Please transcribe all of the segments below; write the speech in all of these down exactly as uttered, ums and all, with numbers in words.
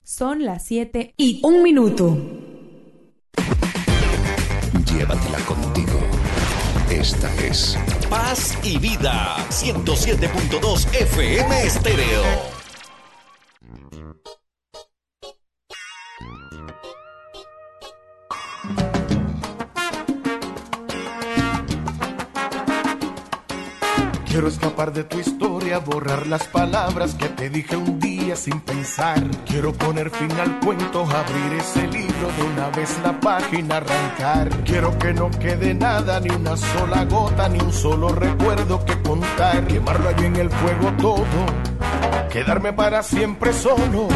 Son las siete y un minuto. Llévatela contigo. Esta es Paz y Vida, ciento siete punto dos F M Estéreo. Quiero escapar de tu historia, borrar las palabras que te dije un día sin pensar. Quiero poner fin al cuento, abrir ese libro de una vez la página, arrancar. Quiero que no quede nada, ni una sola gota, ni un solo recuerdo que contar. Quemarlo allí en el fuego todo, quedarme para siempre solo.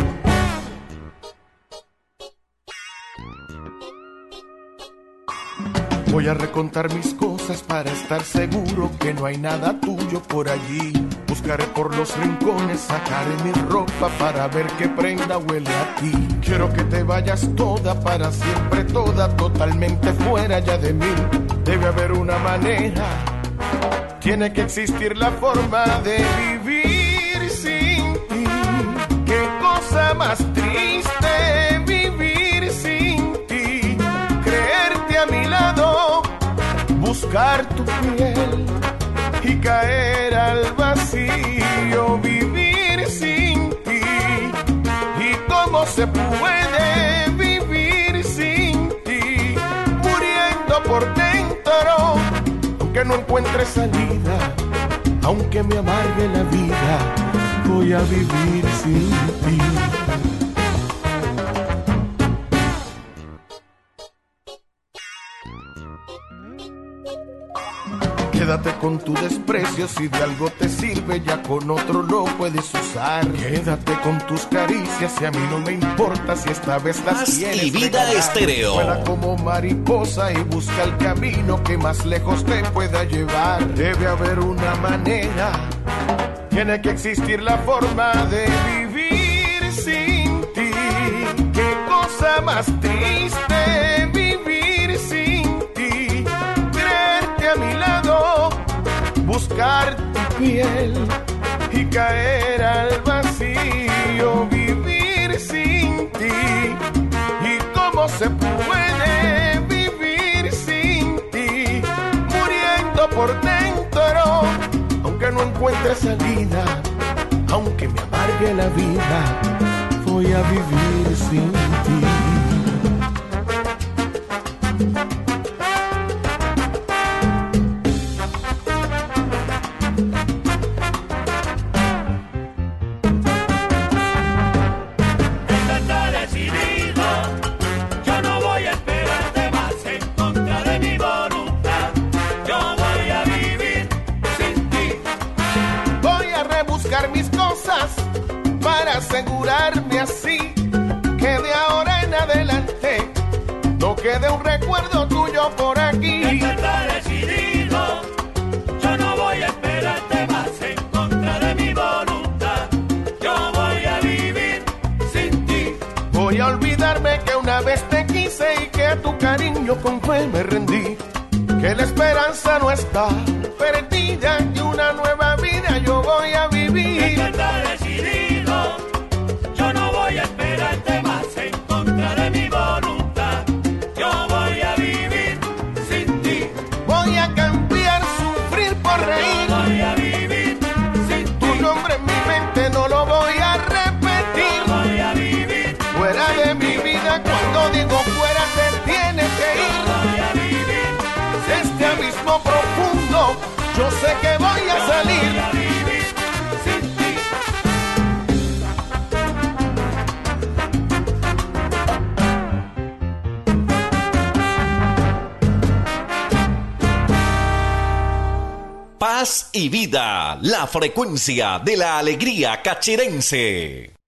Voy a recontar mis cosas para estar seguro que no hay nada tuyo por allí. Buscaré por los rincones, sacaré mi ropa para ver qué prenda huele a ti. Quiero que te vayas toda, para siempre toda, totalmente fuera ya de mí. Debe haber una manera, tiene que existir la forma de vivir sin ti. Qué cosa más triste vivir sin ti. Creerte a mi lado, buscar tu piel y caer al vacío, vivir sin ti. ¿Y cómo se puede vivir sin ti? Muriendo por dentro, aunque no encuentre salida, aunque me amargue la vida, voy a vivir sin ti. Quédate con tu desprecio, si de algo te sirve ya con otro lo puedes usar. Quédate con tus caricias, si a mí no me importa si esta vez las Paz tienes. y Vida regalar. Estéreo. Vuela como mariposa y busca el camino que más lejos te pueda llevar. Debe haber una manera, tiene que existir la forma de vivir sin ti. Qué cosa más triste vivir sin ti. Creerte a mi lado, buscar tu piel y caer al vacío, vivir sin ti. ¿Y cómo se puede vivir sin ti? Muriendo por dentro, aunque no encuentre salida, aunque me amargue la vida, voy a vivir sin ti. Asegurarme así que de ahora en adelante no quede un recuerdo tuyo por aquí. Está decidido, yo no voy a esperarte más en contra de mi voluntad. Yo voy a vivir sin ti. Voy a olvidarme que una vez te quise y que a tu cariño con fe me rendí. Que la esperanza no está perdida y una nueva vida yo voy a vivir. Está decidido, yo no voy a esperarte más en contra de mi voluntad. Yo voy a vivir sin ti. Voy a cambiar, sufrir por reír. Yo voy a vivir sin ti. Tu nombre en mi mente no lo voy a repetir. Yo voy a vivir fuera de mi vida, cuando digo fuera te tienes que ir. Yo voy a vivir de este abismo profundo, yo sé que voy a salir. Yo voy a vivir sin ti. Paz y Vida, la frecuencia de la alegría cachirense.